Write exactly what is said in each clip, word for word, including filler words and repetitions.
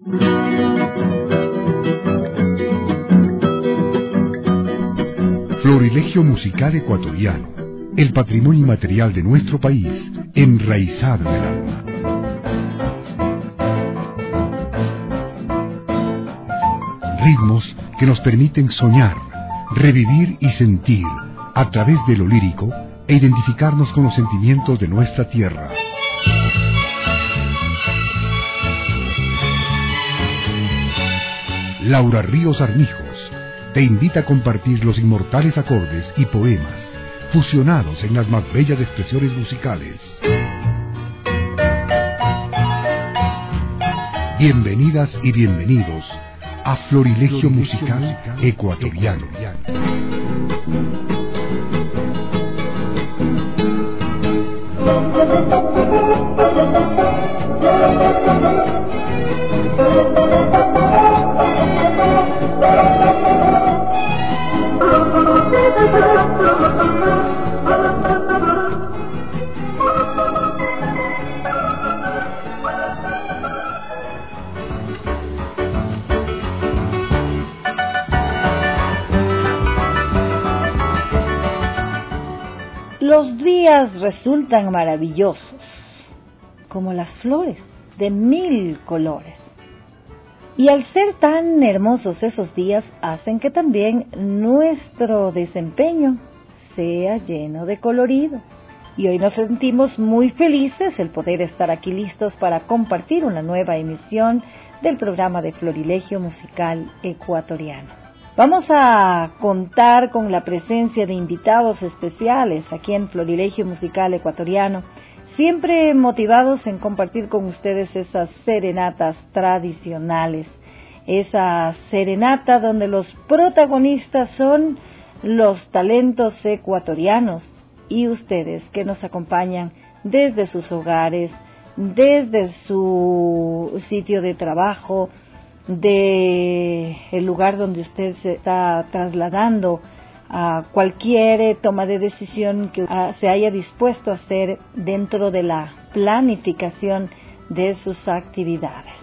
Florilegio musical ecuatoriano, el patrimonio inmaterial de nuestro país, enraizado en el alma. Ritmos que nos permiten soñar, revivir y sentir, a través de lo lírico, e identificarnos con los sentimientos de nuestra tierra. Laura Ríos Armijos te invita a compartir los inmortales acordes y poemas fusionados en las más bellas expresiones musicales. Bienvenidas y bienvenidos a Florilegio Musical Ecuatoriano. Los días resultan maravillosos, como las flores de mil colores. Y al ser tan hermosos esos días, hacen que también nuestro desempeño sea lleno de colorido. Y hoy nos sentimos muy felices el poder estar aquí listos para compartir una nueva emisión del programa de Florilegio Musical Ecuatoriano. Vamos a contar con la presencia de invitados especiales aquí en Florilegio Musical Ecuatoriano, siempre motivados en compartir con ustedes esas serenatas tradicionales, esa serenata donde los protagonistas son los talentos ecuatorianos y ustedes que nos acompañan desde sus hogares, desde su sitio de trabajo, de el lugar donde usted se está trasladando, a cualquier toma de decisión que se haya dispuesto a hacer dentro de la planificación de sus actividades.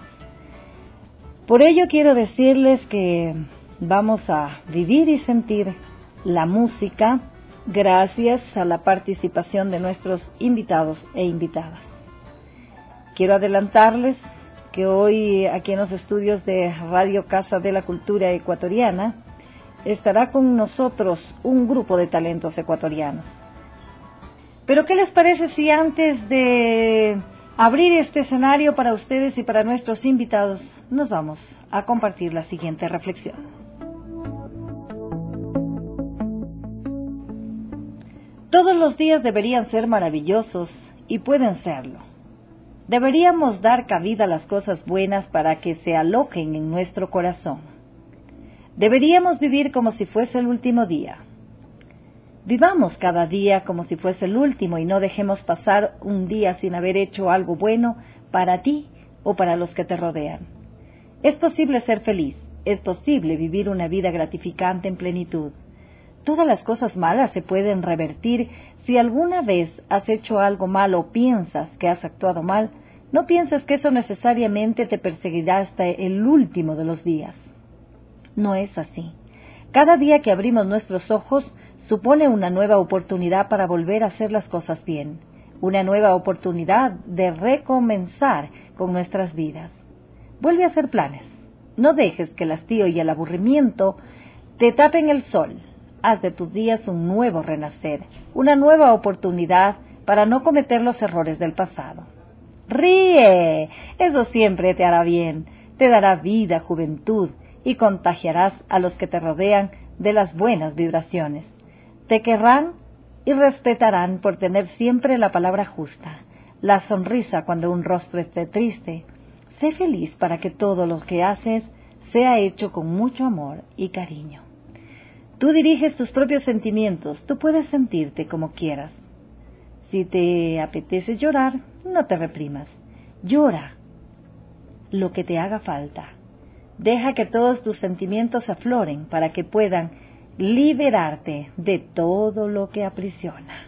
Por ello quiero decirles que vamos a vivir y sentir la música gracias a la participación de nuestros invitados e invitadas. Quiero adelantarles que hoy aquí en los estudios de Radio Casa de la Cultura Ecuatoriana estará con nosotros un grupo de talentos ecuatorianos. Pero ¿qué les parece si antes de abrir este escenario para ustedes y para nuestros invitados, nos vamos a compartir la siguiente reflexión? Todos los días deberían ser maravillosos y pueden serlo. Deberíamos dar cabida a las cosas buenas para que se alojen en nuestro corazón. Deberíamos vivir como si fuese el último día. Vivamos cada día como si fuese el último y no dejemos pasar un día sin haber hecho algo bueno para ti o para los que te rodean. Es posible ser feliz, es posible vivir una vida gratificante en plenitud. Todas las cosas malas se pueden revertir. Si alguna vez has hecho algo malo o piensas que has actuado mal, no pienses que eso necesariamente te perseguirá hasta el último de los días. No es así. Cada día que abrimos nuestros ojos supone una nueva oportunidad para volver a hacer las cosas bien, una nueva oportunidad de recomenzar con nuestras vidas. Vuelve a hacer planes. No dejes que el hastío y el aburrimiento te tapen el sol. Haz de tus días un nuevo renacer, una nueva oportunidad para no cometer los errores del pasado. Ríe, eso siempre te hará bien, te dará vida, juventud y contagiarás a los que te rodean de las buenas vibraciones. Te querrán y respetarán por tener siempre la palabra justa, la sonrisa cuando un rostro esté triste. Sé feliz para que todo lo que haces sea hecho con mucho amor y cariño. Tú diriges tus propios sentimientos, tú puedes sentirte como quieras. Si te apetece llorar, no te reprimas. Llora lo que te haga falta. Deja que todos tus sentimientos afloren para que puedan liberarte de todo lo que aprisiona.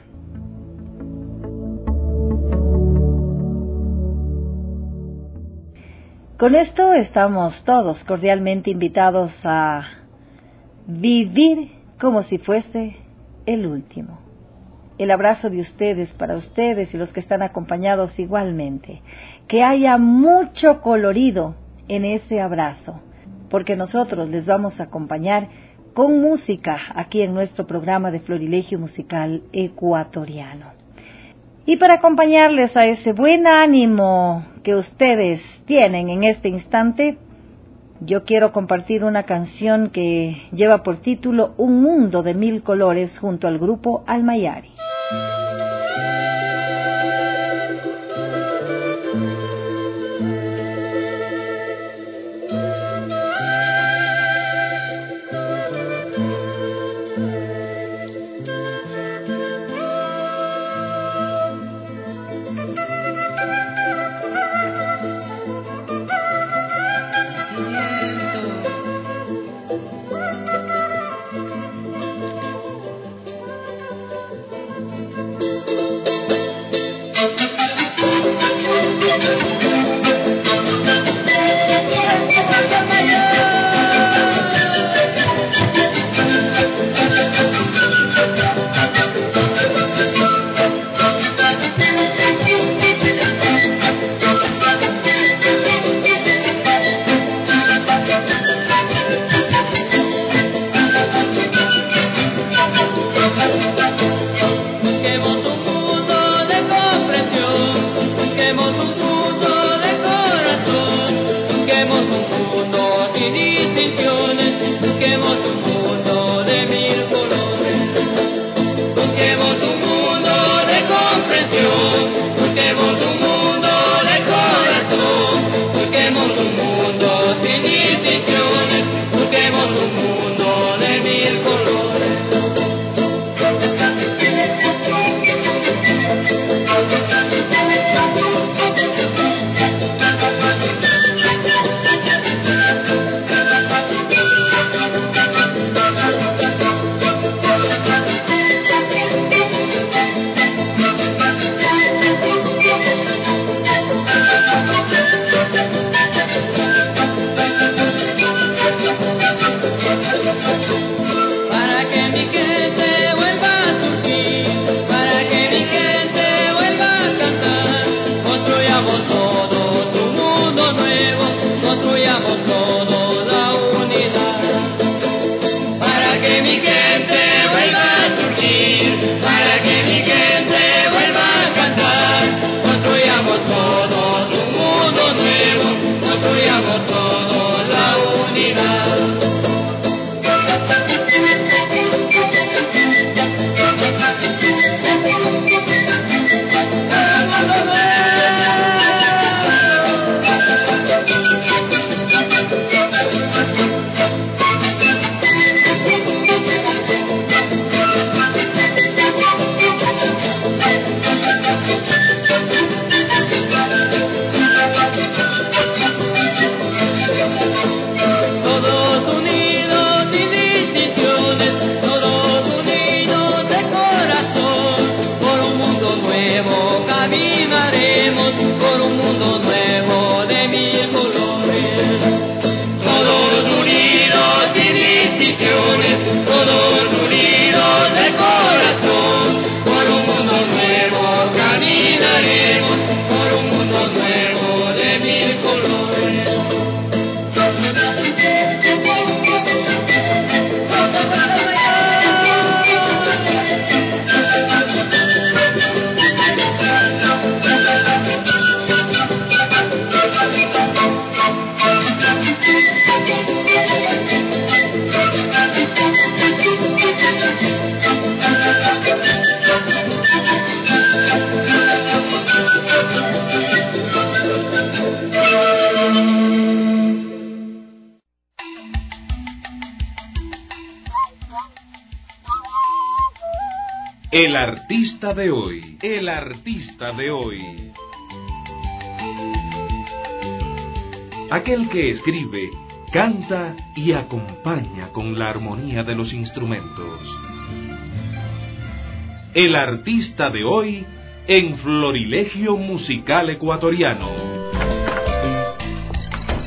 Con esto estamos todos cordialmente invitados a vivir como si fuese el último. El abrazo de ustedes para ustedes y los que están acompañados igualmente. Que haya mucho colorido en ese abrazo, porque nosotros les vamos a acompañar con música aquí en nuestro programa de Florilegio Musical Ecuatoriano. Y para acompañarles a ese buen ánimo que ustedes tienen en este instante, yo quiero compartir una canción que lleva por título Un mundo de mil colores junto al grupo Almayari. El artista de hoy, el artista de hoy. Aquel que escribe, canta y acompaña con la armonía de los instrumentos. El artista de hoy en Florilegio Musical Ecuatoriano.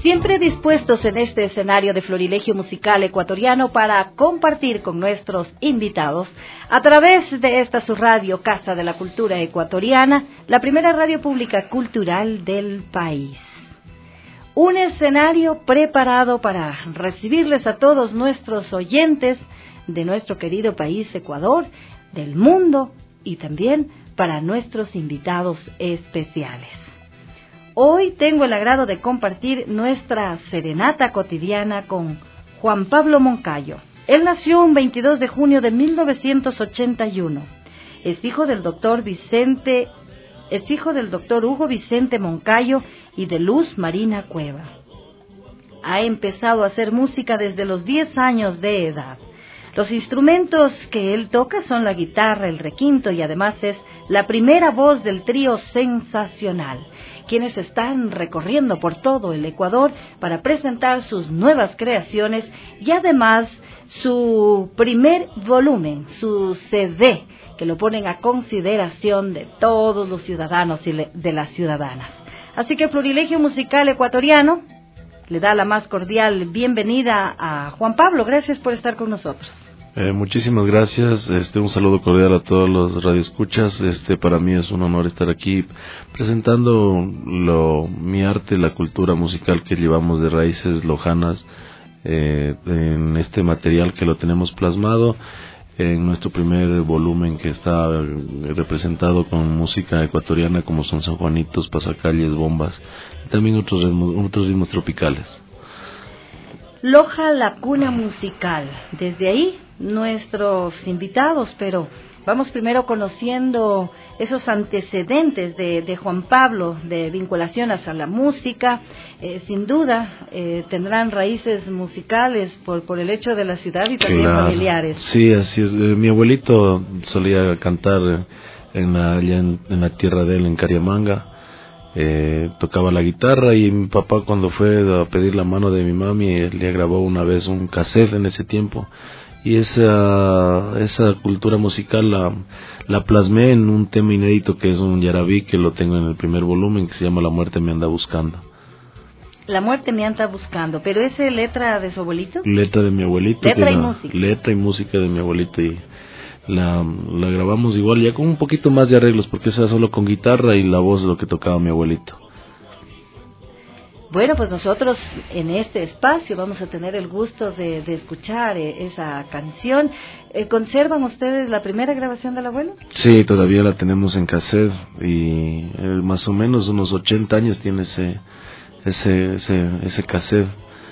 Siempre dispuestos en este escenario de Florilegio Musical Ecuatoriano para compartir con nuestros invitados a través de esta su radio Casa de la Cultura Ecuatoriana, la primera radio pública cultural del país. Un escenario preparado para recibirles a todos nuestros oyentes de nuestro querido país Ecuador, del mundo y también para nuestros invitados especiales. Hoy tengo el agrado de compartir nuestra serenata cotidiana con Juan Pablo Moncayo. Él nació un veintidós de junio de mil novecientos ochenta y uno. Es hijo del doctor Vicente, es hijo del doctor Hugo Vicente Moncayo y de Luz Marina Cueva. Ha empezado a hacer música desde los diez años de edad. Los instrumentos que él toca son la guitarra, el requinto y además es la primera voz del trío Sensacional, quienes están recorriendo por todo el Ecuador para presentar sus nuevas creaciones y además su primer volumen, su C D, que lo ponen a consideración de todos los ciudadanos y de las ciudadanas. Así que Florilegio Musical Ecuatoriano le da la más cordial bienvenida a Juan Pablo. Gracias por estar con nosotros. Eh, muchísimas gracias. Este, un saludo cordial a todos los radioescuchas. Este, para mí es un honor estar aquí presentando lo, mi arte, la cultura musical que llevamos de raíces lojanas eh, en este material que lo tenemos plasmado en nuestro primer volumen que está representado con música ecuatoriana como son sanjuanitos, pasacalles, bombas y también otros ritmos, otros ritmos tropicales. Loja, la cuna musical. Desde ahí nuestros invitados, pero vamos primero conociendo esos antecedentes de, de Juan Pablo, de vinculación hacia la música. Eh, sin duda eh, tendrán raíces musicales por, por el hecho de la ciudad y también claro, familiares. Sí, así es. Eh, mi abuelito solía cantar en la, allá en, en la tierra de él, en Cariamanga. Eh, tocaba la guitarra y mi papá cuando fue a pedir la mano de mi mami le grabó una vez un cassette en ese tiempo y esa esa cultura musical la, la plasmé en un tema inédito que es un yarabí que lo tengo en el primer volumen que se llama La muerte me anda buscando. La muerte me anda buscando, pero ¿es letra de su abuelito? Letra de mi abuelito. Letra y la, música. Letra y música de mi abuelito y La, la grabamos igual ya con un poquito más de arreglos porque esa solo con guitarra y la voz lo que tocaba mi abuelito. Bueno, pues nosotros en este espacio vamos a tener el gusto de, de escuchar eh, esa canción. Eh, ¿Conservan ustedes la primera grabación del abuelo? Sí, todavía la tenemos en cassette y eh, más o menos unos ochenta años tiene ese ese ese, ese cassette.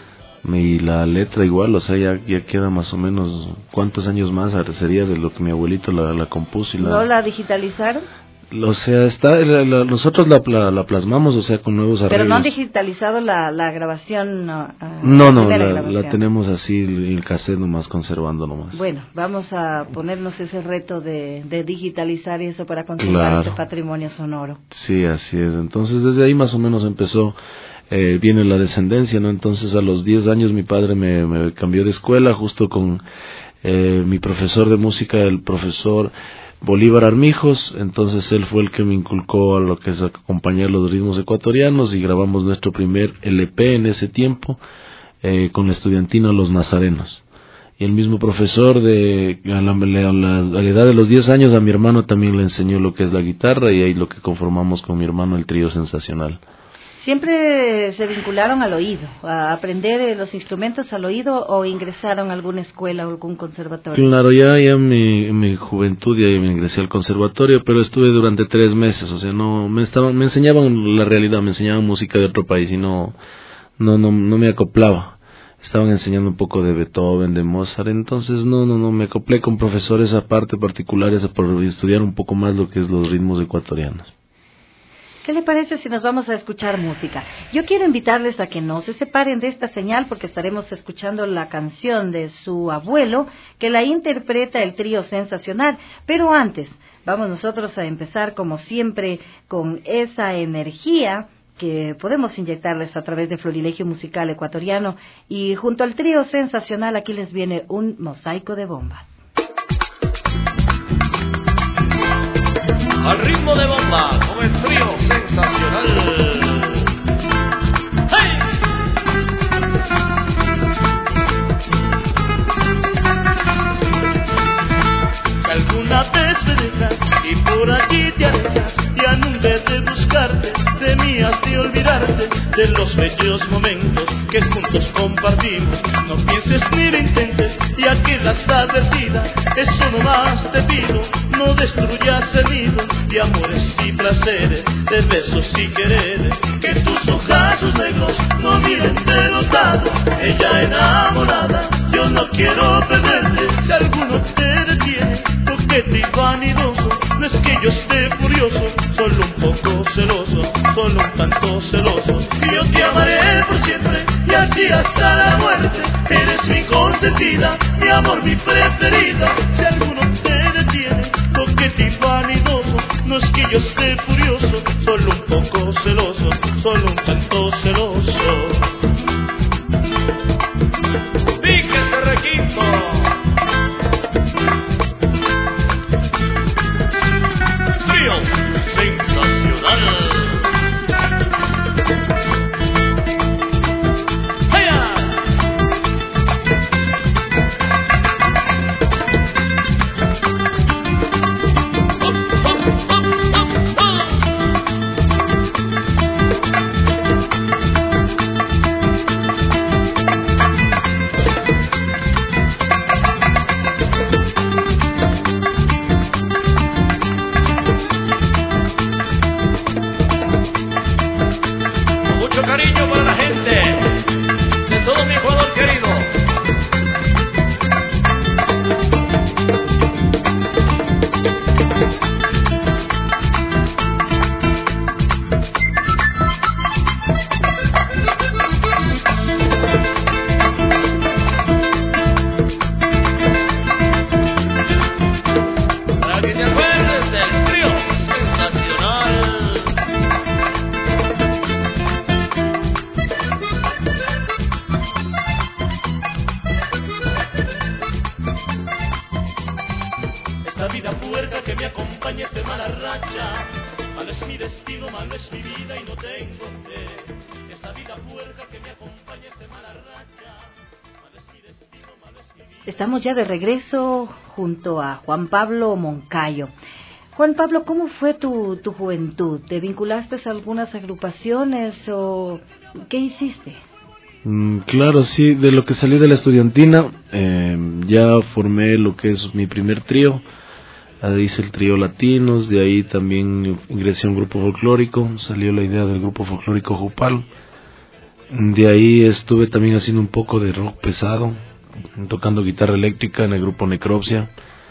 Y la letra igual, o sea, ya, ya queda más o menos cuántos años más sería de lo que mi abuelito la, la compuso. Y la, ¿No la digitalizaron? O sea, está la, la, nosotros la, la, la plasmamos, o sea, con nuevos arreglos. Pero no han digitalizado la, la grabación. Uh, no, no, la, grabación. La tenemos así, el cassette nomás, conservando nomás. Bueno, vamos a ponernos ese reto de, de digitalizar y eso para conservar claro. Este patrimonio sonoro. Sí, así es. Entonces, desde ahí más o menos empezó. Eh, viene la descendencia, ¿no? Entonces a los diez años mi padre me, me cambió de escuela justo con eh, mi profesor de música, el profesor Bolívar Armijos. Entonces él fue el que me inculcó a lo que es acompañar los ritmos ecuatorianos y grabamos nuestro primer L P en ese tiempo eh, con la estudiantina Los Nazarenos. Y el mismo profesor de a la, a, la, a la edad de los diez años a mi hermano también le enseñó lo que es la guitarra y ahí lo que conformamos con mi hermano el trío Sensacional. ¿Siempre se vincularon al oído, a aprender los instrumentos al oído o ingresaron a alguna escuela o algún conservatorio? Claro, ya, ya en mi, en mi juventud ya me ingresé al conservatorio, pero estuve durante tres meses, o sea, no me estaban, me enseñaban la realidad, me enseñaban música de otro país y no, no, no, no me acoplaba. Estaban enseñando un poco de Beethoven, de Mozart, entonces no, no, no, me acoplé con profesores aparte particulares por estudiar un poco más lo que es los ritmos ecuatorianos. ¿Qué le parece si nos vamos a escuchar música? Yo quiero invitarles a que no se separen de esta señal porque estaremos escuchando la canción de su abuelo que la interpreta el trío Sensacional. Pero antes, vamos nosotros a empezar como siempre con esa energía que podemos inyectarles a través de Florilegio Musical Ecuatoriano y junto al trío Sensacional aquí les viene un mosaico de bombas. Al ritmo de bomba, con el trío Sensacional. ¡Hey! amores me dejas y por allí te alejas, ya nunca he de buscarte, de mí has de olvidarte, de los bellos momentos que juntos compartimos. No pienses ni lo intentes, ya quedas advertida, eso no más te pido, no destruyas el nido de amores y placeres, de besos y quereres, que tus ojazos negros no miren de los lados. Ella enamorada, yo no quiero perderte, si alguno te detiene, coquete y vanidoso, no es que yo esté furioso, solo un poco celoso, solo un tanto celoso. Y yo te amaré por siempre, y así hasta la muerte, eres mi consentida, mi amor, mi preferida. Si alguno te detiene, coquete y vanidoso, no es que yo esté furioso, solo un poco celoso, solo un tanto celoso. ¡Píquese, Requinto! Trío sensacional. ¡Vaya! ¡Hop, hop, hop, hop, hop! Mucho cariño para la gente de todo mi Ecuador querido. Para que te acuerdes del trío sensacional. Esta vida puerca que me acompaña es de mala racha, malo es mi destino, malo es mi vida y no tengo fe. Esta vida puerca que me acompaña es de mala racha, malo es mi destino, malo es mi vida. Estamos ya de regreso junto a Juan Pablo Moncayo. Juan Pablo, ¿cómo fue tu, tu juventud? ¿Te vinculaste a algunas agrupaciones o qué hiciste? Mm, claro, sí, de lo que salí de la estudiantina, eh, ya formé lo que es mi primer trío. Ahí hice el trío Latinos, de ahí también ingresé a un grupo folclórico, salió la idea del grupo folclórico Jupal. De ahí estuve también haciendo un poco de rock pesado, tocando guitarra eléctrica en el grupo Necropsia.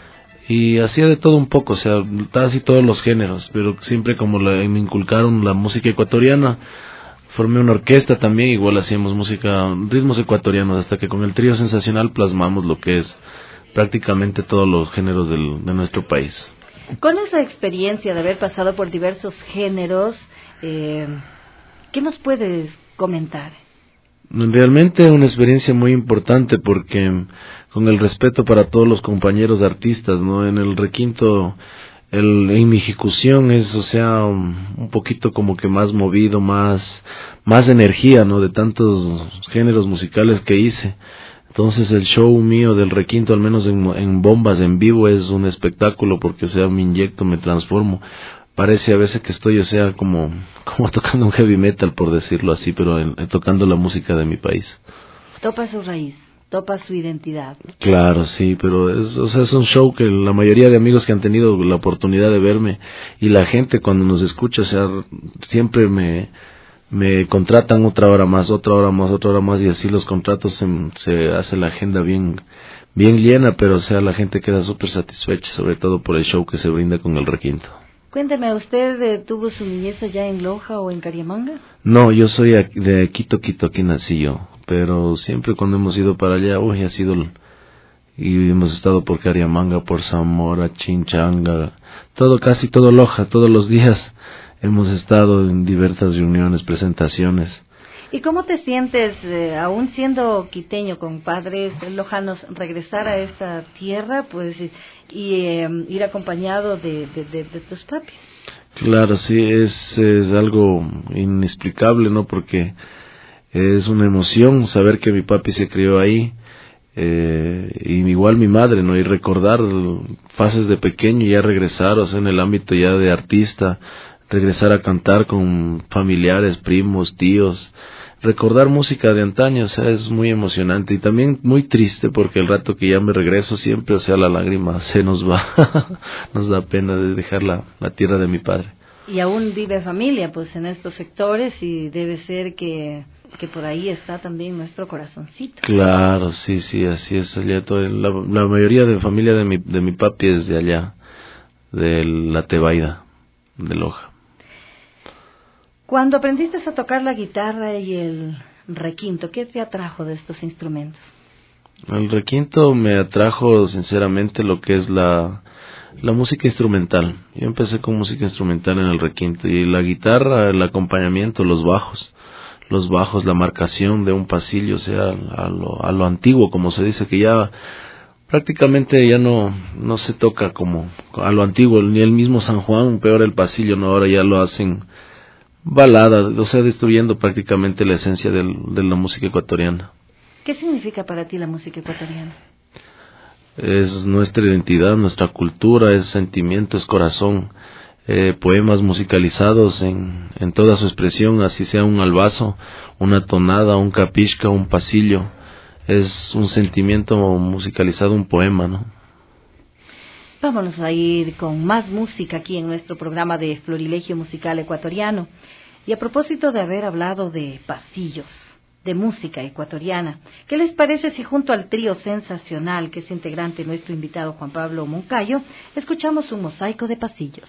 Y hacía de todo un poco, o sea, casi todos los géneros, pero siempre como la, me inculcaron la música ecuatoriana, formé una orquesta también, igual hacíamos música, ritmos ecuatorianos, hasta que con el trío sensacional plasmamos lo que es prácticamente todos los géneros del, de nuestro país. Con esa experiencia de haber pasado por diversos géneros, eh, ¿qué nos puedes comentar? Realmente una experiencia muy importante porque con el respeto para todos los compañeros artistas, ¿no? En el requinto, el, en mi ejecución es, o sea, un, un poquito como que más movido, más, más energía, ¿no? De tantos géneros musicales que hice. Entonces el show mío del requinto, al menos en, en bombas en vivo, es un espectáculo porque, o sea, me inyecto, me transformo. Parece a veces que estoy, o sea, como, como tocando un heavy metal, por decirlo así, pero en, en, tocando la música de mi país. Topa su raíz, topa su identidad. Claro, sí, pero es, o sea, es un show que la mayoría de amigos que han tenido la oportunidad de verme y la gente cuando nos escucha, o sea, siempre me... me contratan otra hora más, otra hora más, otra hora más, y así los contratos se, se hace la agenda bien bien llena, pero o sea, la gente queda súper satisfecha, sobre todo por el show que se brinda con el requinto. Cuénteme, ¿usted eh, tuvo su niñez allá en Loja o en Cariamanga? No, yo soy de Quito, Quito, aquí nací yo, pero siempre cuando hemos ido para allá, uy, ha sido, y hemos estado por Cariamanga, por Zamora, Chinchanga, todo, casi todo Loja, todos los días. Hemos estado en diversas reuniones, presentaciones. ¿Y cómo te sientes, eh, aún siendo quiteño con padres lojanos, regresar a esta tierra, pues, y eh, ir acompañado de, de, de, de tus papis? Claro, sí, es, es algo inexplicable, ¿no? Porque es una emoción saber que mi papi se crió ahí. Eh, y igual mi madre, ¿no? Y recordar fases de pequeño, ya regresar, o sea, en el ámbito ya de artista, regresar a cantar con familiares, primos, tíos, recordar música de antaño, o sea, es muy emocionante y también muy triste porque el rato que ya me regreso siempre, o sea, la lágrima se nos va, nos da pena de dejar la, la tierra de mi padre. Y aún vive familia, pues, en estos sectores y debe ser que, que por ahí está también nuestro corazoncito. Claro, sí, sí, así es. Allá todo, la, la mayoría de familia de mi, de mi papi es de allá, de la Tebaida, de Loja. Cuando aprendiste a tocar la guitarra y el requinto, ¿qué te atrajo de estos instrumentos? El requinto me atrajo sinceramente lo que es la, la música instrumental. Yo empecé con música instrumental en el requinto y la guitarra, el acompañamiento, los bajos, los bajos, la marcación de un pasillo, o sea, a lo, a lo antiguo, como se dice, que ya prácticamente ya no, no se toca como a lo antiguo, ni el mismo San Juan, peor el pasillo, no, ahora ya lo hacen balada, o sea, destruyendo prácticamente la esencia del, de la música ecuatoriana. ¿Qué significa para ti la música ecuatoriana? Es nuestra identidad, nuestra cultura, es sentimiento, es corazón, eh, poemas musicalizados en, en toda su expresión, así sea un albazo, una tonada, un capisca, un pasillo, es un sentimiento musicalizado, un poema, ¿no? Vámonos a ir con más música aquí en nuestro programa de Florilegio Musical Ecuatoriano. Y a propósito de haber hablado de pasillos, de música ecuatoriana, ¿qué les parece si junto al trío sensacional que es integrante nuestro invitado Juan Pablo Moncayo, escuchamos un mosaico de pasillos?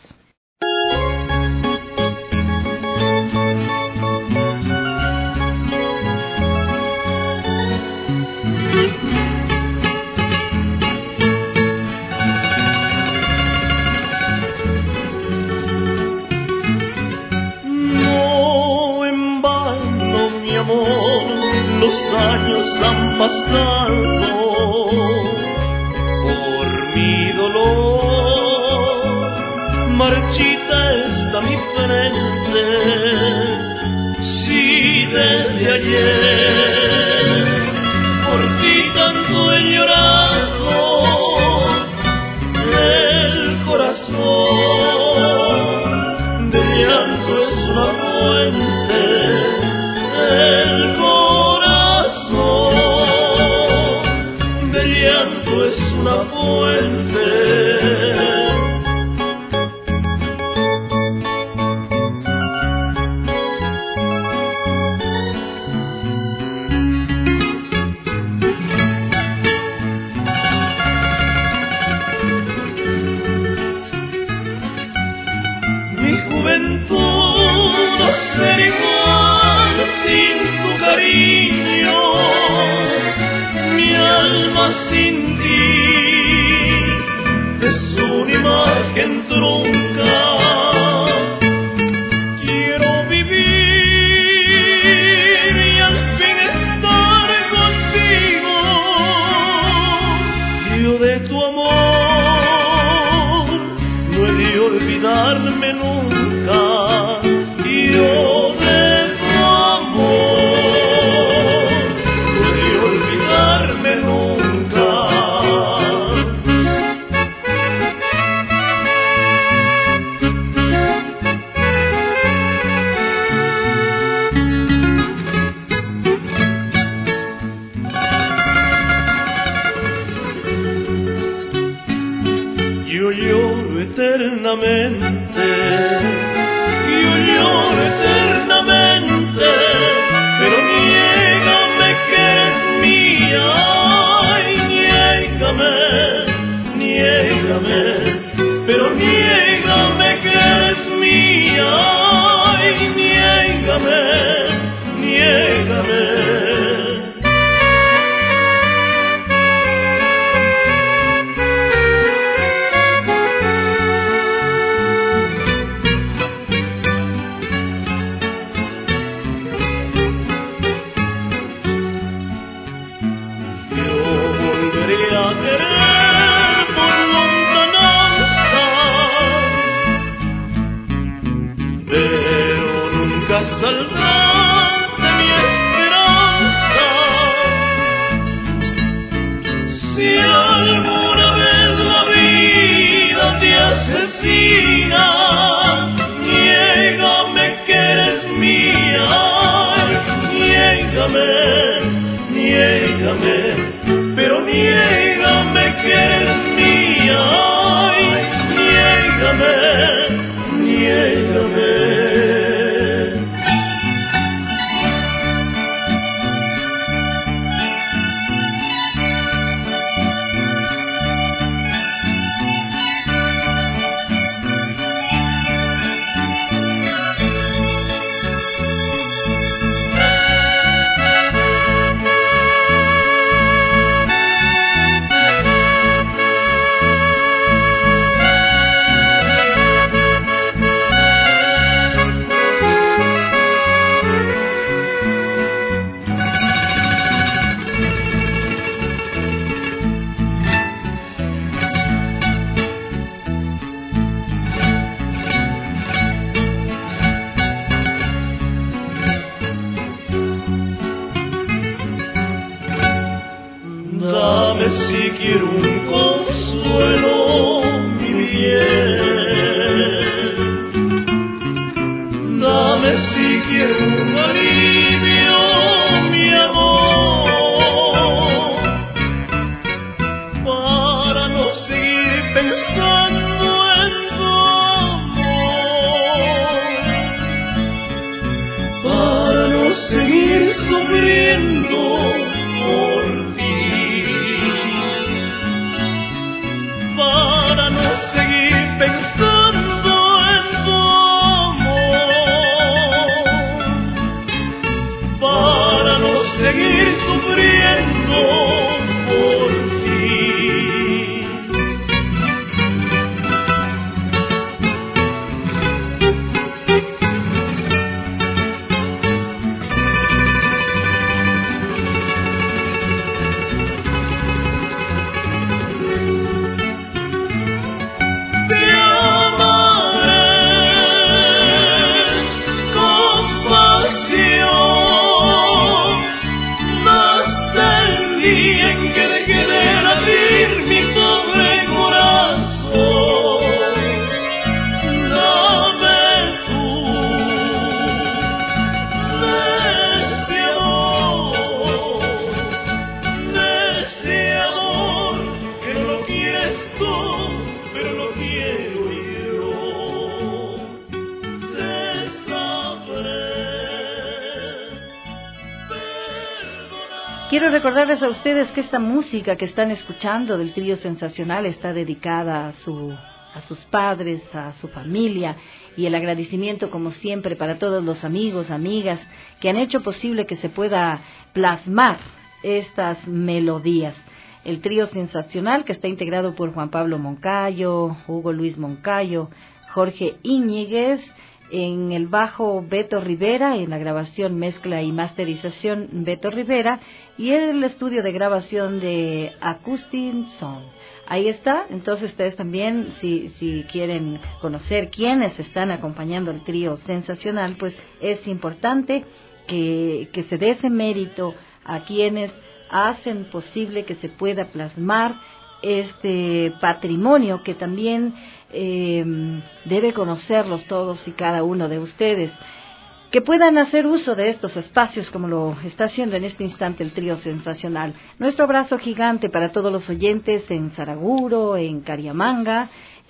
Los años han pasado por mi dolor, marchita está mi frente, si desde ayer por ti tanto he llorado, el corazón de llanto es una fuente, el del llanto es una fuente. Mi juventud no será igual sin tu cariño, mi alma sin ti es una imagen trunca. Quiero vivir y al fin estar contigo. Yo de tu amor no he de olvidarme nunca. Yo de tu amor no he de olvidarme nunca. Yo lloro eternamente, yo lloro eternamente, pero niégame que eres mía, ay, niégame, niégame, pero niégame que eres mía, ay, niégame, niégame. Saldrá de mi esperanza, vecina, niégame que eres mía, niégame, niégame, pero niégame que eres mía, niégame, niégame. Dame si quiero un consuelo, mi bien. Dame si quiero un alivio, mi amor, para no seguir pensando en tu amor, para no seguir sufriendo por ti, para no seguir pensando en tu amor, para no seguir sufriendo por ti. Te amaré con pasión hasta el día en que deje de latir mi pobre corazón. Dame tú de ese amor, de ese amor que no lo quieres tú, pero lo quiero yo. Te sabré perdonar. Quiero recordarles a ustedes que esta música que están escuchando del trío Sensacional está dedicada a su a sus padres, a su familia, y el agradecimiento como siempre para todos los amigos, amigas que han hecho posible que se pueda plasmar estas melodías. El trío Sensacional, que está integrado por Juan Pablo Moncayo, Hugo Luis Moncayo, Jorge Íñiguez, en el bajo Beto Rivera, en la grabación, mezcla y masterización Beto Rivera, y en el estudio de grabación de Acoustic Sound. Ahí está. Entonces ustedes también, si, si quieren conocer quiénes están acompañando al trío Sensacional, pues es importante que, que se dé ese mérito a quienes hacen posible que se pueda plasmar este patrimonio que también eh, debe conocerlos todos y cada uno de ustedes, que puedan hacer uso de estos espacios como lo está haciendo en este instante el trío Sensacional. Nuestro abrazo gigante para todos los oyentes en Saraguro, en Cariamanga,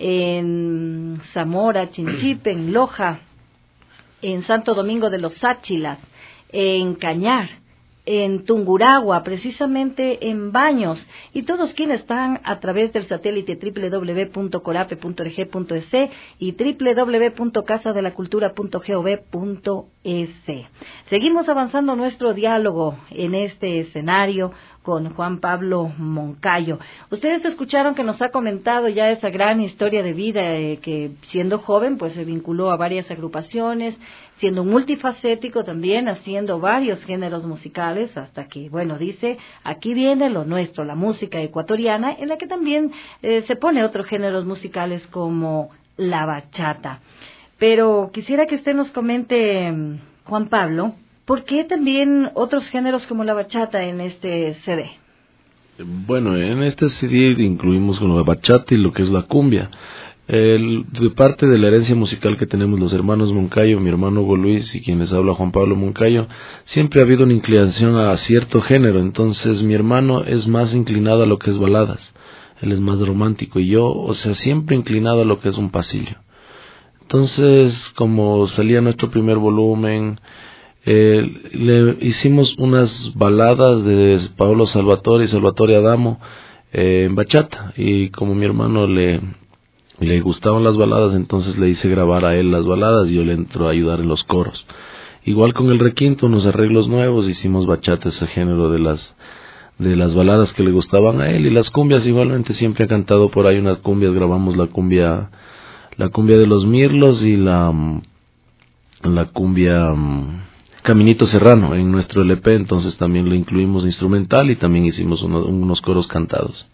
en Zamora, Chinchipe, en Loja, en Santo Domingo de los Sáchilas, en Cañar, en Tungurahua, precisamente en Baños, y todos quienes están a través del satélite doble u doble u doble u punto corape punto org punto es y doble u doble u doble u punto casa de la cultura punto gov punto es. Seguimos avanzando nuestro diálogo en este escenario con Juan Pablo Moncayo. Ustedes escucharon que nos ha comentado ya esa gran historia de vida, eh, que siendo joven pues se vinculó a varias agrupaciones, siendo multifacético también, haciendo varios géneros musicales, hasta que, bueno, dice, aquí viene lo nuestro, la música ecuatoriana, en la que también eh, se pone otros géneros musicales como la bachata. Pero quisiera que usted nos comente, Juan Pablo, ¿por qué también otros géneros como la bachata en este C D? Bueno, en este C D incluimos con la bachata y lo que es la cumbia. El, de parte de la herencia musical que tenemos los hermanos Moncayo, mi hermano Hugo Luis y quien les habla Juan Pablo Moncayo, siempre ha habido una inclinación a cierto género. Entonces mi hermano es más inclinado a lo que es baladas, él es más romántico, y yo, o sea, siempre inclinado a lo que es un pasillo. Entonces, como salía nuestro primer volumen, eh, le hicimos unas baladas de Paolo Salvatore y Salvatore Adamo eh, en bachata, y como mi hermano le le gustaban las baladas, entonces le hice grabar a él las baladas y yo le entro a ayudar en los coros. Igual con el requinto, unos arreglos nuevos, hicimos bachata, ese género de las de las baladas que le gustaban a él, y las cumbias igualmente, siempre ha cantado por ahí unas cumbias, grabamos la cumbia la cumbia de los Mirlos y la la cumbia Caminito Serrano en nuestro L P, entonces también lo incluimos instrumental y también hicimos uno, unos coros cantados.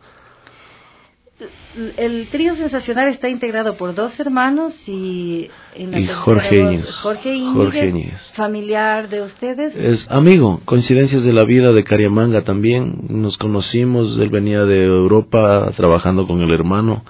El trío Sensacional está integrado por dos hermanos y, en la y Jorge Íñiguez. Jorge Íñiguez, Jorge Íñiguez, familiar de ustedes. Es amigo, coincidencias de la vida, de Cariamanga también. Nos conocimos, él venía de Europa trabajando con el hermano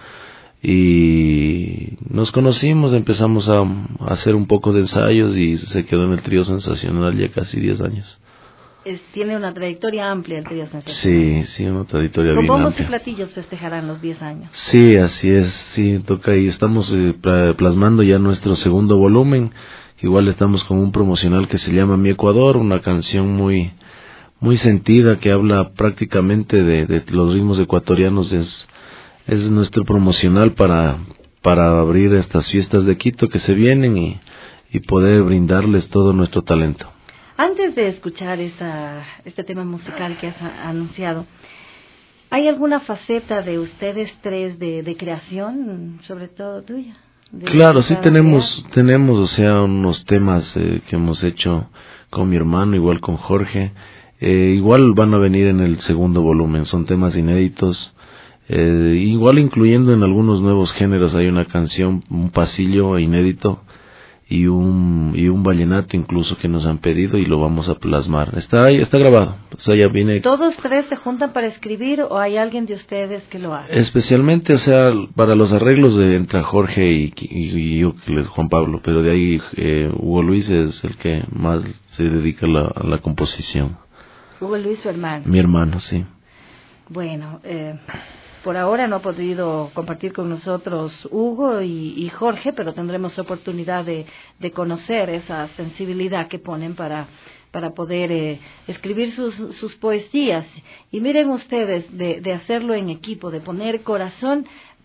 y nos conocimos, empezamos a, a hacer un poco de ensayos y se quedó en el trío Sensacional ya casi diez años. Es, tiene una trayectoria amplia el trío Sensacional. Sí, sí, una trayectoria bien amplia. Con bombos amplia. y platillos festejarán los diez años. Sí, así es, sí, toca y estamos eh, plasmando ya nuestro segundo volumen. Igual estamos con un promocional que se llama Mi Ecuador, una canción muy muy sentida que habla prácticamente de, de los ritmos ecuatorianos. Es es nuestro promocional para para abrir estas fiestas de Quito que se vienen y, y poder brindarles todo nuestro talento. Antes de escuchar esa, este tema musical que has a, anunciado, ¿hay alguna faceta de ustedes tres de, de creación, sobre todo tuya? Claro, sí tenemos, crear? tenemos, o sea, unos temas eh, que hemos hecho con mi hermano, igual con Jorge, eh, igual van a venir en el segundo volumen, son temas inéditos, eh, igual incluyendo en algunos nuevos géneros. Hay una canción, un pasillo inédito, y un y un vallenato incluso que nos han pedido y lo vamos a plasmar. Está ahí, está grabado. O sea, ya viene. ¿Todos tres se juntan para escribir o hay alguien de ustedes que lo haga? Especialmente, o sea, para los arreglos de entra Jorge y, y, y yo, que es Juan Pablo, pero de ahí eh, Hugo Luis es el que más se dedica a la, a la composición. Hugo Luis, su hermano. Mi hermano, sí. Bueno, eh, por ahora no ha podido compartir con nosotros Hugo y, y Jorge, pero tendremos oportunidad de, de conocer esa sensibilidad que ponen para, para poder eh, escribir sus, sus poesías. Y miren ustedes, de, de hacerlo en equipo, de poner corazón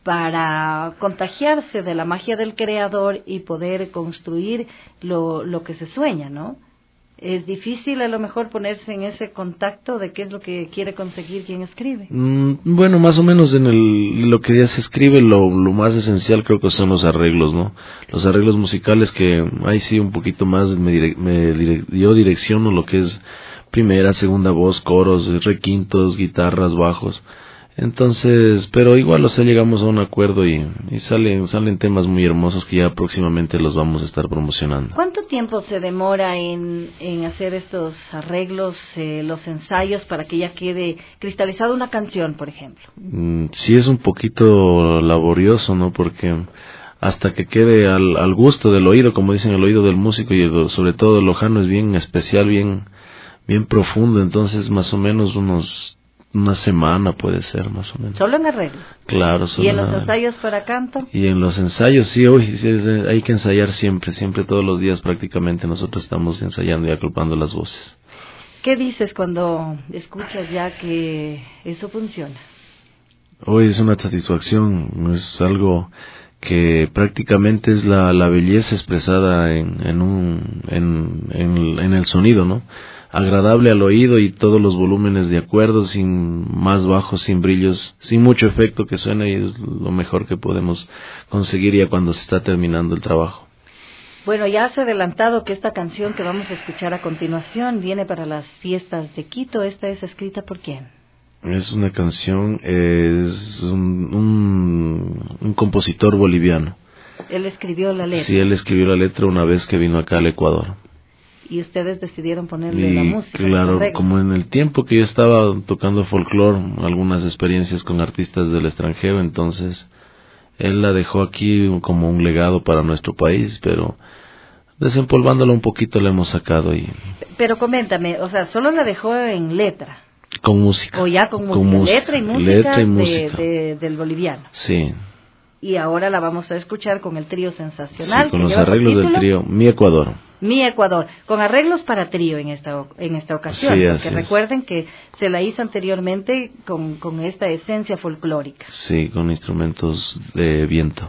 para contagiarse de la magia del creador y poder construir lo, lo que se sueña, ¿no? Es difícil a lo mejor ponerse en ese contacto de qué es lo que quiere conseguir quien escribe. Mm, bueno, más o menos en el, lo que ya se escribe, lo, lo más esencial creo que son los arreglos, ¿no? Los arreglos musicales, que ahí sí un poquito más me, dire, me dire, yo direcciono lo que es primera, segunda voz, coros, requintos, guitarras, bajos. Entonces, pero igual, o sea, llegamos a un acuerdo y, y salen salen temas muy hermosos que ya próximamente los vamos a estar promocionando. ¿Cuánto tiempo se demora en, en hacer estos arreglos, eh, los ensayos, para que ya quede cristalizada una canción, por ejemplo? Mm, sí, es un poquito laborioso, ¿no? Porque hasta que quede al, al gusto del oído, como dicen, el oído del músico, y el, sobre todo el lojano es bien especial, bien, bien profundo, entonces más o menos unos... Una semana puede ser, más o menos. ¿Solo en arreglos? Claro, solo ¿Y en los en ensayos para canto? Y en los ensayos, sí, uy, sí, hay que ensayar siempre, siempre, todos los días prácticamente nosotros estamos ensayando y agrupando las voces. ¿Qué dices cuando escuchas ya que eso funciona? Hoy es una satisfacción, es algo que prácticamente es la, la belleza expresada en, en, un, en, en, en el sonido, ¿no? Agradable al oído y todos los volúmenes de acuerdo, sin más bajos, sin brillos, sin mucho efecto, que suena, y es lo mejor que podemos conseguir ya cuando se está terminando el trabajo. Bueno, ya has adelantado que esta canción que vamos a escuchar a continuación viene para las fiestas de Quito. ¿Esta es escrita por quién? Es una canción, es un, un, un compositor boliviano. ¿Él escribió la letra? Sí, él escribió la letra una vez que vino acá al Ecuador. Y ustedes decidieron ponerle y, la música. Claro, como en el tiempo que yo estaba tocando folclore, algunas experiencias con artistas del extranjero, entonces él la dejó aquí como un legado para nuestro país, pero desempolvándola un poquito la hemos sacado. Y pero coméntame, o sea, ¿solo la dejó en letra? Con música. O ya con música, con música. letra y música, letra y de, música. De, del boliviano. Sí. Y ahora la vamos a escuchar con el trío sensacional. Sí, con los arreglos del trío Mi Ecuador. Mi Ecuador, con arreglos para trío en esta en esta ocasión, sí, porque es. recuerden que se la hizo anteriormente con, con esta esencia folclórica. Sí, con instrumentos de viento.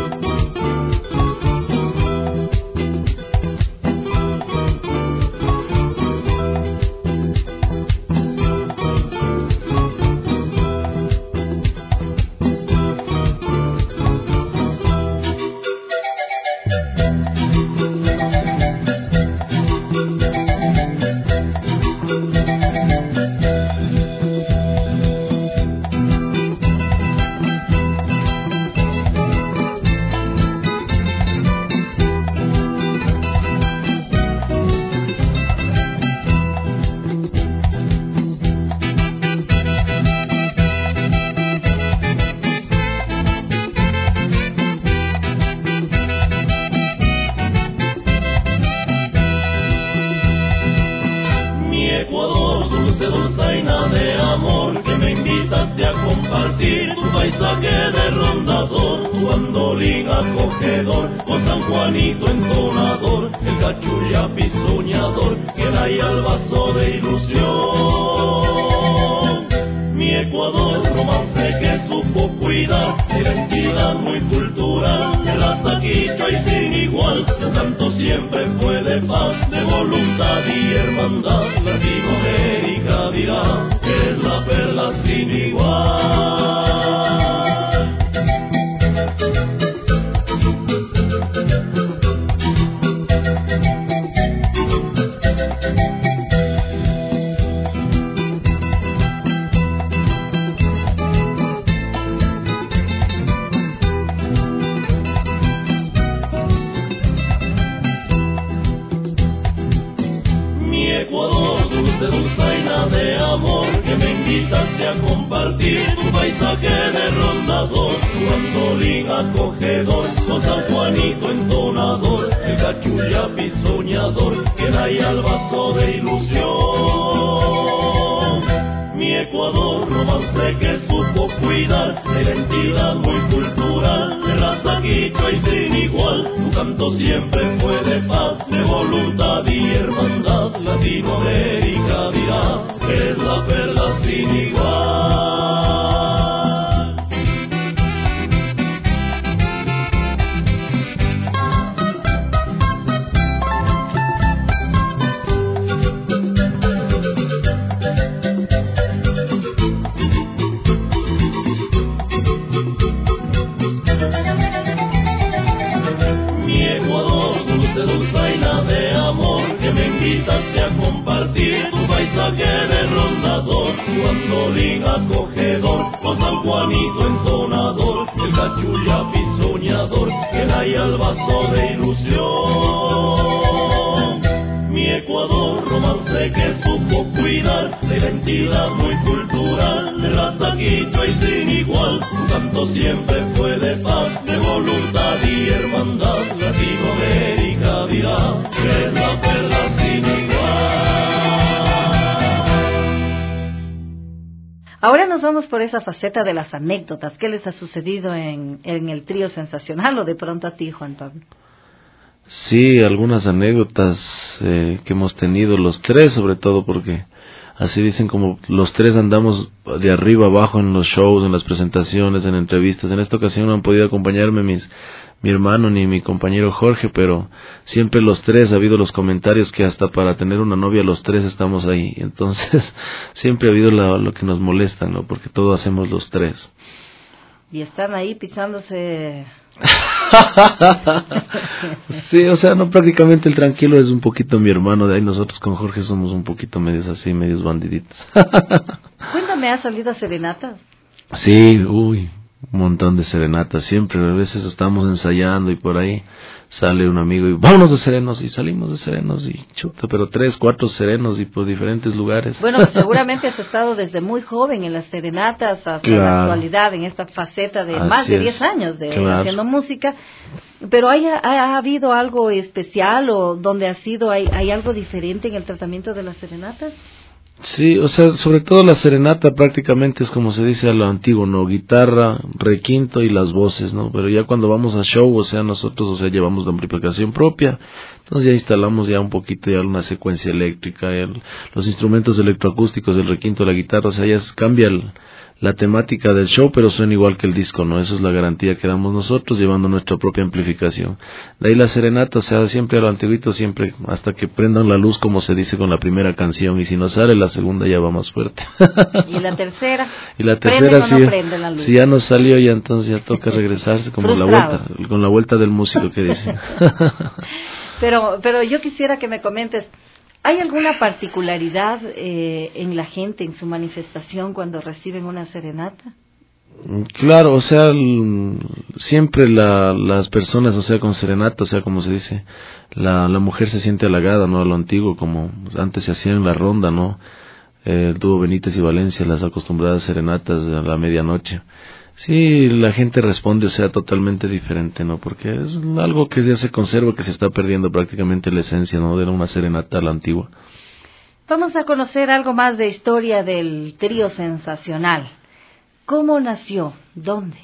Ahora nos vamos por esa faceta de las anécdotas. ¿Qué les ha sucedido en, en el trío sensacional o de pronto a ti, Juan Pablo? Sí, algunas anécdotas eh, que hemos tenido los tres, sobre todo porque así dicen, como los tres andamos de arriba abajo en los shows, en las presentaciones, en entrevistas. En esta ocasión no han podido acompañarme mis mi hermano ni mi compañero Jorge, pero siempre los tres ha habido los comentarios que hasta para tener una novia los tres estamos ahí. Entonces siempre ha habido la, lo que nos molesta, ¿no? Porque todo hacemos los tres. Y están ahí pisándose. Sí, o sea, no, prácticamente el tranquilo es un poquito mi hermano, de ahí nosotros con Jorge somos un poquito medios así, medios bandiditos. Cuéntame, ¿has salido a serenatas? Sí, uy, un montón de serenatas, siempre, a veces estamos ensayando y por ahí sale un amigo y vámonos de serenos, y salimos de serenos y chuta, pero tres, cuatro serenos y por diferentes lugares. Bueno, pues seguramente has estado desde muy joven en las serenatas hasta claro. la actualidad, en esta faceta de Así más de es. diez años de Claro. haciendo música. Pero ¿hay, ha, ha habido algo especial o donde ha sido, hay, hay algo diferente en el tratamiento de las serenatas? Sí, o sea, sobre todo la serenata prácticamente es como se dice a lo antiguo, ¿no? Guitarra, requinto y las voces, ¿no? Pero ya cuando vamos a show, o sea, nosotros, o sea, llevamos la amplificación propia, entonces ya instalamos ya un poquito ya una secuencia eléctrica, el, los instrumentos electroacústicos, el requinto, la guitarra, o sea, ya cambia el, la temática del show, pero suena igual que el disco, ¿no? Eso es la garantía que damos nosotros, llevando nuestra propia amplificación. De ahí la serenata, o sea, siempre a lo antiguito, siempre hasta que prendan la luz, como se dice con la primera canción, y si no sale la segunda ya va más fuerte. ¿Y la tercera? Y la tercera, ¿Prenden o sí, no prenden la luz? si ya no salió, ya entonces ya toca regresarse, como la vuelta, con la vuelta del músico que dice. pero, pero yo quisiera que me comentes, ¿hay alguna particularidad eh, en la gente, en su manifestación cuando reciben una serenata? Claro, o sea, el, siempre la, las personas, o sea, con serenata, o sea, como se dice, la, la mujer se siente halagada, ¿no? A lo antiguo, como antes se hacía en la ronda, ¿no? Eh, tuvo Benítez y Valencia, las acostumbradas serenatas a la medianoche. Sí, la gente responde, o sea, totalmente diferente, ¿no? Porque es algo que ya se conserva, que se está perdiendo prácticamente la esencia, ¿no? De una serenata a la antigua. Vamos a conocer algo más de historia del trío Sensacional. ¿Cómo nació? ¿Dónde?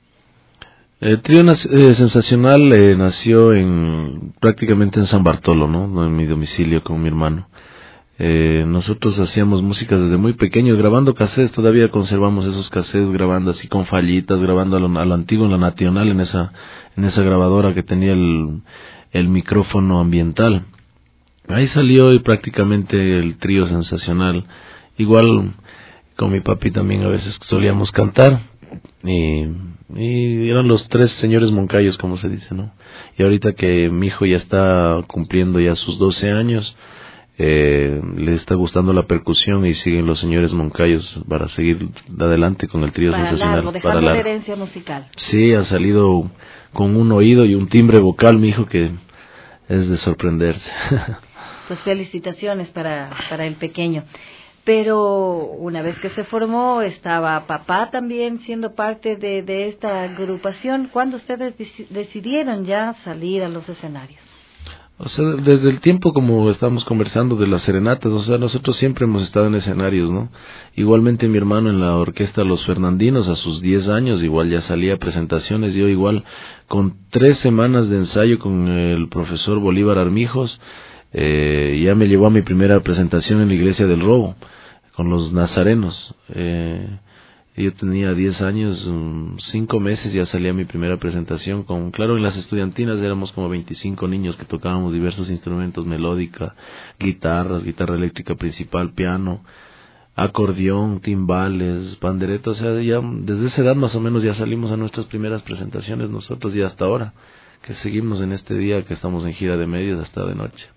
El trío eh, Sensacional eh, nació en prácticamente en San Bartolo, ¿no? En mi domicilio con mi hermano. Eh, nosotros hacíamos música desde muy pequeños, grabando cassettes, todavía conservamos esos cassettes, grabando así con fallitas, grabando a lo, a lo antiguo en la Nacional, en esa, en esa grabadora que tenía el, el micrófono ambiental. Ahí salió y prácticamente el trío Sensacional. Igual con mi papi también a veces solíamos cantar, y, y eran los tres señores Moncayos, como se dice, ¿no? Y ahorita que mi hijo ya está cumpliendo ya sus doce años, Eh, le está gustando la percusión y siguen los señores Moncayos para seguir adelante con el trío para Sensacional. Largo, dejando la herencia musical. Sí, ha salido con un oído y un timbre vocal, mi hijo, que es de sorprenderse. Pues felicitaciones para, para el pequeño. Pero una vez que se formó, estaba papá también siendo parte de, de esta agrupación. ¿Cuándo ustedes decidieron ya salir a los escenarios? O sea, desde el tiempo, como estábamos conversando de las serenatas, o sea, nosotros siempre hemos estado en escenarios, ¿no? Igualmente mi hermano en la orquesta Los Fernandinos, a sus diez años, igual ya salía a presentaciones, yo igual con tres semanas de ensayo con el profesor Bolívar Armijos, eh, ya me llevó a mi primera presentación en la Iglesia del Robo, con los nazarenos. Eh, yo tenía diez años, cinco meses, ya salía mi primera presentación con, claro, en las estudiantinas éramos como veinticinco niños que tocábamos diversos instrumentos, melódica, guitarras, guitarra eléctrica principal, piano, acordeón, timbales, pandereta, o sea, ya desde esa edad más o menos ya salimos a nuestras primeras presentaciones nosotros, y hasta ahora que seguimos en este día que estamos en gira de medios hasta de noche.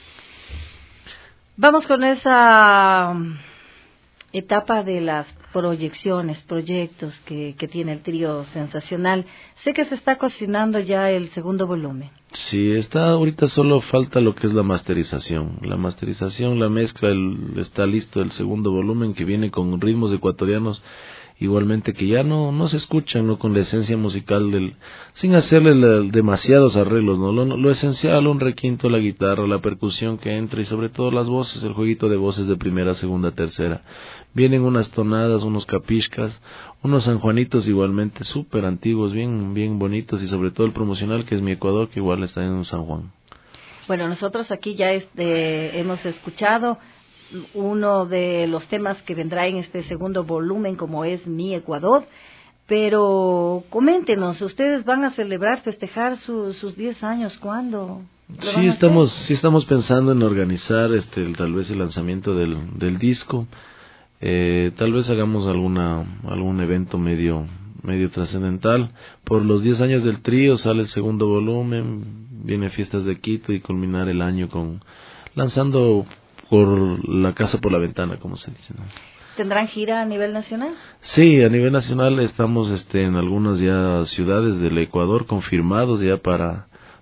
Vamos con esa etapa de las proyecciones, proyectos que, que tiene el trío Sensacional. Sé que se está cocinando ya el segundo volumen. Sí, está ahorita solo falta lo que es la masterización. La masterización, la mezcla, el, está listo el segundo volumen que viene con ritmos ecuatorianos, igualmente que ya no no se escuchan, no, con la esencia musical del, sin hacerle la, demasiados arreglos, no lo, lo esencial, un requinto, la guitarra, la percusión que entra y sobre todo las voces, el jueguito de voces de primera, segunda, tercera. Vienen unas tonadas, unos capiscas, unos sanjuanitos igualmente súper antiguos, bien bien bonitos, y sobre todo el promocional que es Mi Ecuador, que igual está en San Juan. Bueno, nosotros aquí ya este, hemos escuchado uno de los temas que vendrá en este segundo volumen, como es Mi Ecuador, pero coméntenos, ¿ustedes van a celebrar, festejar su, sus diez años? ¿Cuándo? Sí estamos, sí estamos pensando en organizar este el, tal vez el lanzamiento del, del disco. Eh, tal vez hagamos alguna algún evento medio medio trascendental. Por los diez años del trío sale el segundo volumen, viene Fiestas de Quito y culminar el año con lanzando por la casa por la ventana, como se dice, ¿no? ¿Tendrán gira a nivel nacional? Sí, a nivel nacional estamos este en algunas ya ciudades del Ecuador confirmados ya para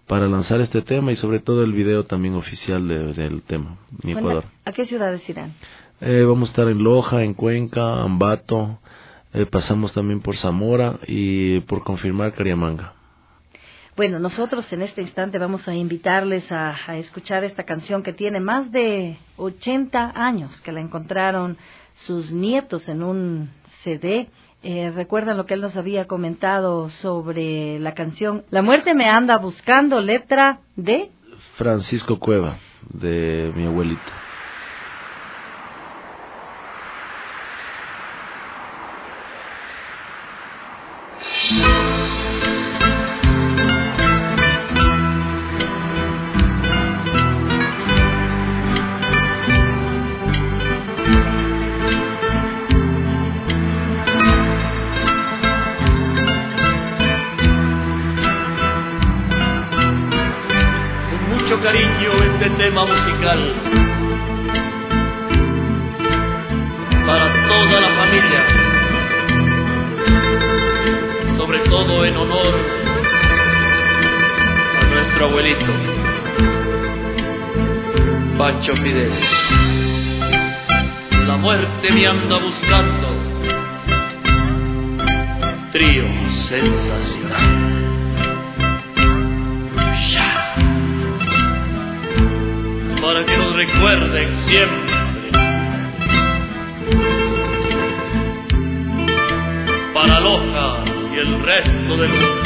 para lanzar este tema y sobre todo el video también oficial de, del tema, mi Bueno, Ecuador. ¿a qué ciudades irán? Eh, vamos a estar en Loja, en Cuenca, Ambato, eh, pasamos también por Zamora y por confirmar Cariamanga. Bueno, nosotros en este instante vamos a invitarles a, a escuchar esta canción que tiene más de ochenta años, que la encontraron sus nietos en un C D. Eh, ¿Recuerdan lo que él nos había comentado sobre la canción La muerte me anda buscando, letra de Francisco Cueva, de mi abuelito. Cariño este tema musical para toda la familia, sobre todo en honor a nuestro abuelito Pancho Fidel. La muerte me anda buscando, trío sensacional. Para que nos recuerden siempre para Loja y el resto del mundo.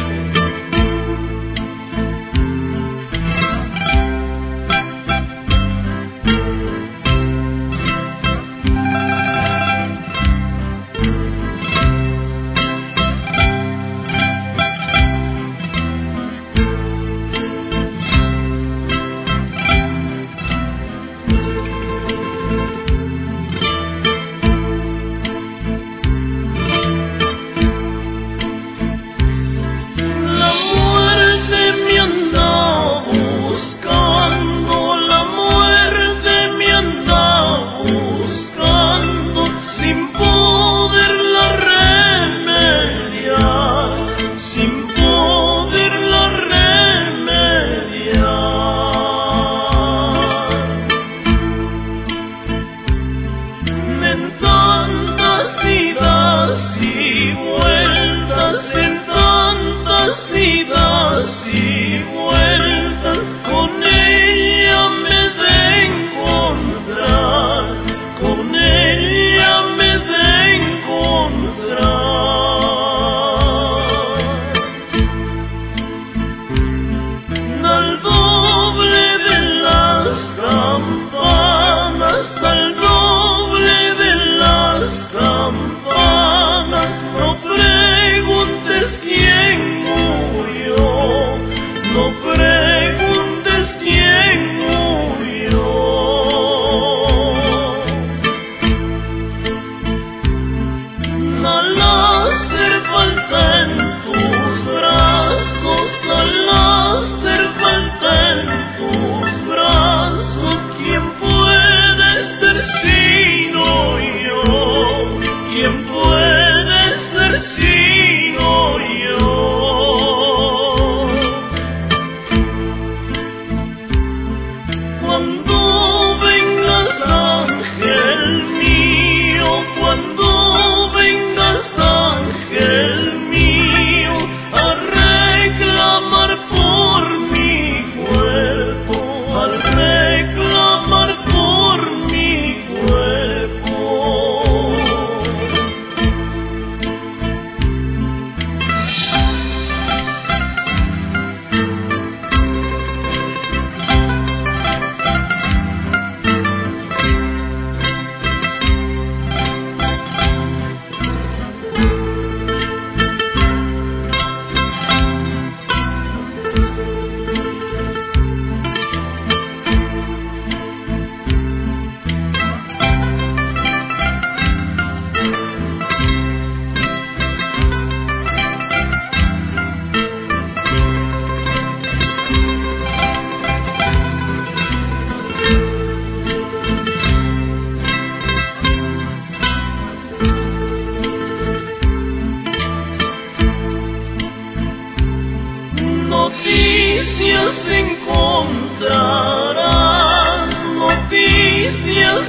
noticias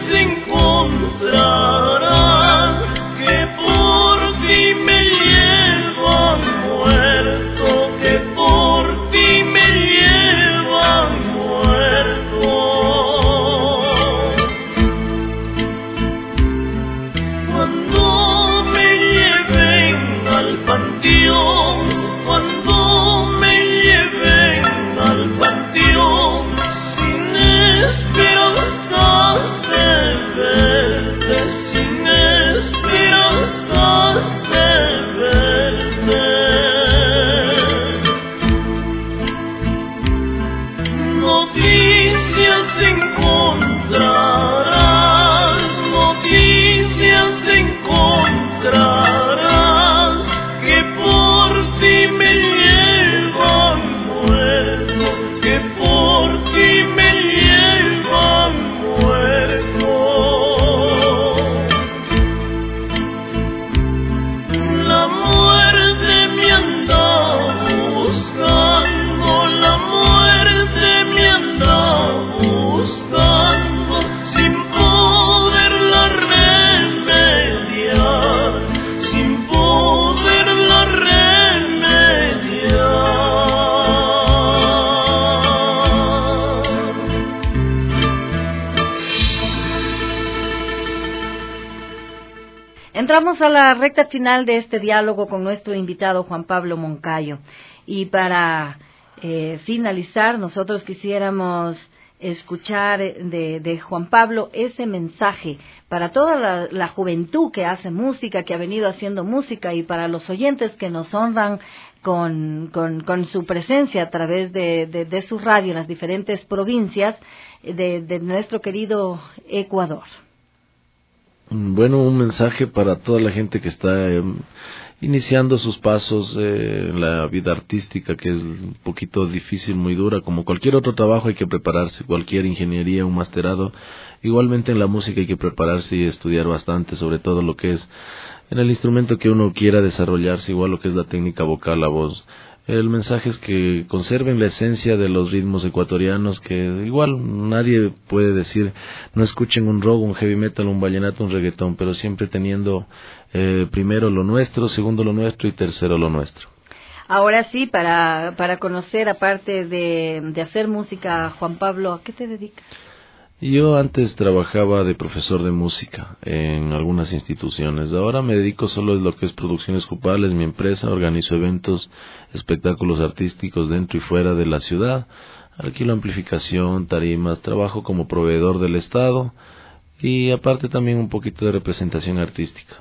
encontrarás que por ti me llevan muerto, que por ti me llevan muerto. Cuando me lleven al panteón, cuando me lleven al panteón, sin esperanzas de verte, sin esperanzas de verte. Noticias encontrarás, noticias encontrarás, que por ti me llevan muerto, que por ti me llevan muerto. La muerte me anda buscando, la muerte me anda buscando, sin poderla remediar, sin poderla remediar. Entramos a la recta final de este diálogo con nuestro invitado Juan Pablo Moncayo. Y para eh, finalizar, nosotros quisiéramos escuchar de, de Juan Pablo ese mensaje para toda la, la juventud que hace música, que ha venido haciendo música, y para los oyentes que nos honran con, con, con su presencia a través de, de, de su radio en las diferentes provincias de, de nuestro querido Ecuador. Bueno, un mensaje para toda la gente que está eh, iniciando sus pasos eh, en la vida artística, que es un poquito difícil, muy dura. Como cualquier otro trabajo hay que prepararse, cualquier ingeniería, un masterado. Igualmente en la música hay que prepararse y estudiar bastante, sobre todo lo que es en el instrumento que uno quiera desarrollarse, igual lo que es la técnica vocal, la voz. El mensaje es que conserven la esencia de los ritmos ecuatorianos, que igual nadie puede decir, no escuchen un rock, un heavy metal, un vallenato, un reggaetón, pero siempre teniendo eh, primero lo nuestro, segundo lo nuestro y tercero lo nuestro. Ahora sí, para, para conocer, aparte de, de hacer música, Juan Pablo, ¿a qué te dedicas? Yo antes trabajaba de profesor de música en algunas instituciones. Ahora me dedico solo a lo que es Producciones Cupales, mi empresa. Organizo eventos, espectáculos artísticos dentro y fuera de la ciudad. Alquilo amplificación, tarimas, trabajo como proveedor del Estado y aparte también un poquito de representación artística.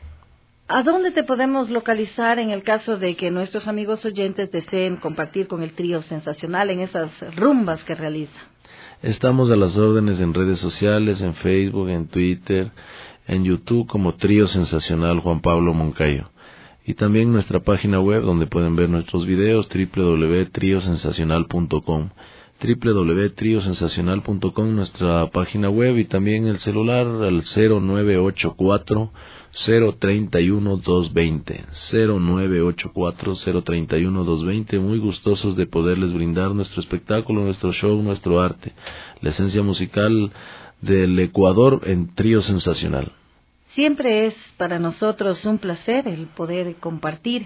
¿A dónde te podemos localizar en el caso de que nuestros amigos oyentes deseen compartir con el trío Sensacional en esas rumbas que realiza? Estamos a las órdenes en redes sociales, en Facebook, en Twitter, en YouTube como Trío Sensacional Juan Pablo Moncayo. Y también nuestra página web donde pueden ver nuestros videos, doble u doble u doble u punto trio sensacional punto com. doble u doble u doble u punto trio sensacional punto com, nuestra página web, y también el celular al cero nueve ocho cuatro cero tres uno dos dos cero, cero nueve ocho cuatro cero tres uno dos dos cero. Muy gustosos de poderles brindar nuestro espectáculo, nuestro show, nuestro arte, la esencia musical del Ecuador en Trío Sensacional. Siempre es para nosotros un placer el poder compartir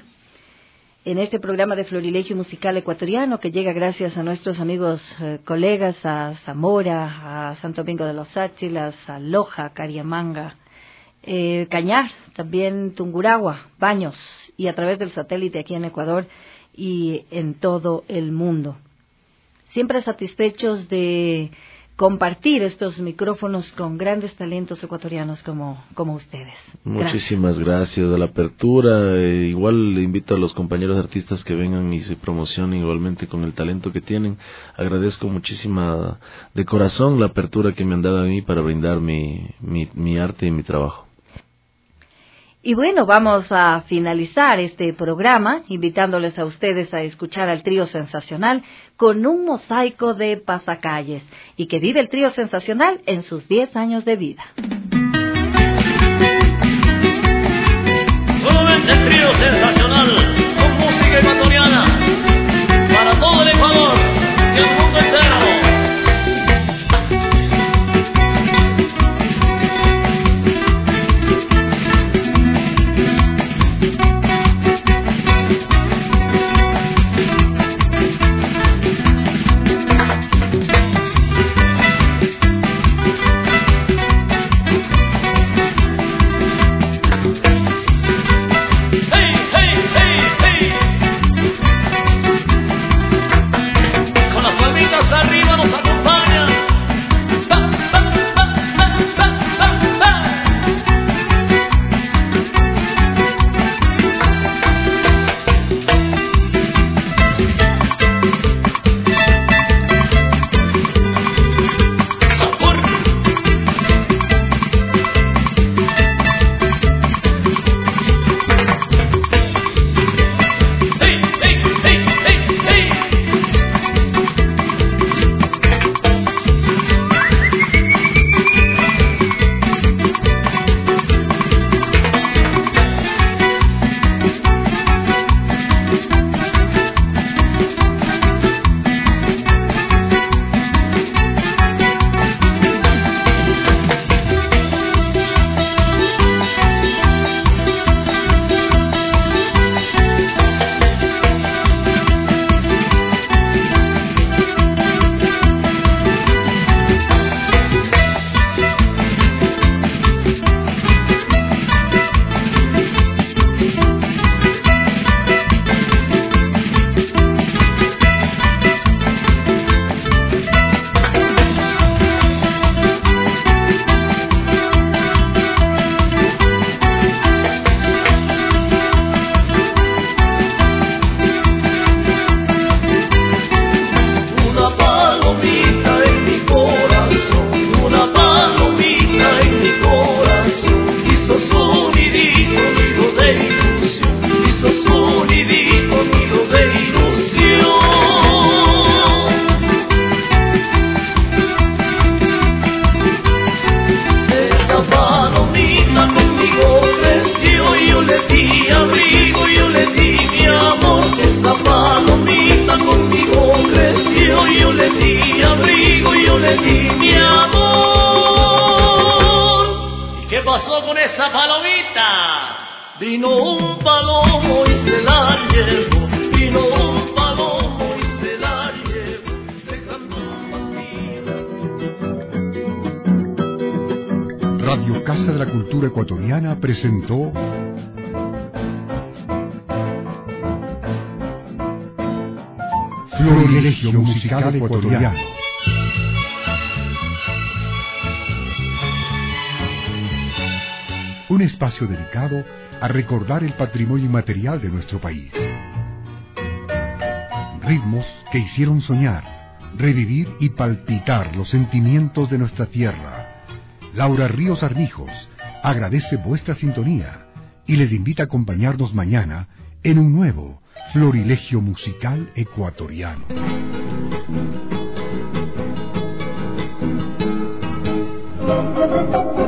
en este programa de Florilegio Musical Ecuatoriano, que llega gracias a nuestros amigos eh, colegas, a Zamora, a Santo Domingo de los Áchilas, a Loja, Cariamanga, eh, Cañar, también Tungurahua, Baños, y a través del satélite aquí en Ecuador y en todo el mundo. Siempre satisfechos de compartir estos micrófonos con grandes talentos ecuatorianos como, como ustedes. Muchísimas gracias, gracias a la apertura. Eh, igual le invito a los compañeros artistas que vengan y se promocionen igualmente con el talento que tienen. Agradezco muchísima de corazón la apertura que me han dado a mí para brindar mi, mi, mi arte y mi trabajo. Y bueno, vamos a finalizar este programa invitándoles a ustedes a escuchar al Trío Sensacional con un mosaico de pasacalles, y que vive el Trío Sensacional en sus diez años de vida. Solamente el Trío Sensacional con música ecuatoriana para todo el Ecuador y el mundo entero. pasó con esa palomita? Vino un palomo y se la llevó, vino un palomo y se la llevó, dejando un vacío. Radio Casa de la Cultura Ecuatoriana presentó Florilegio Musical Ecuatoriano. Un espacio dedicado a recordar el patrimonio inmaterial de nuestro país. Ritmos que hicieron soñar, revivir y palpitar los sentimientos de nuestra tierra. Laura Ríos Armijos agradece vuestra sintonía y les invita a acompañarnos mañana en un nuevo Florilegio Musical Ecuatoriano. Thank you.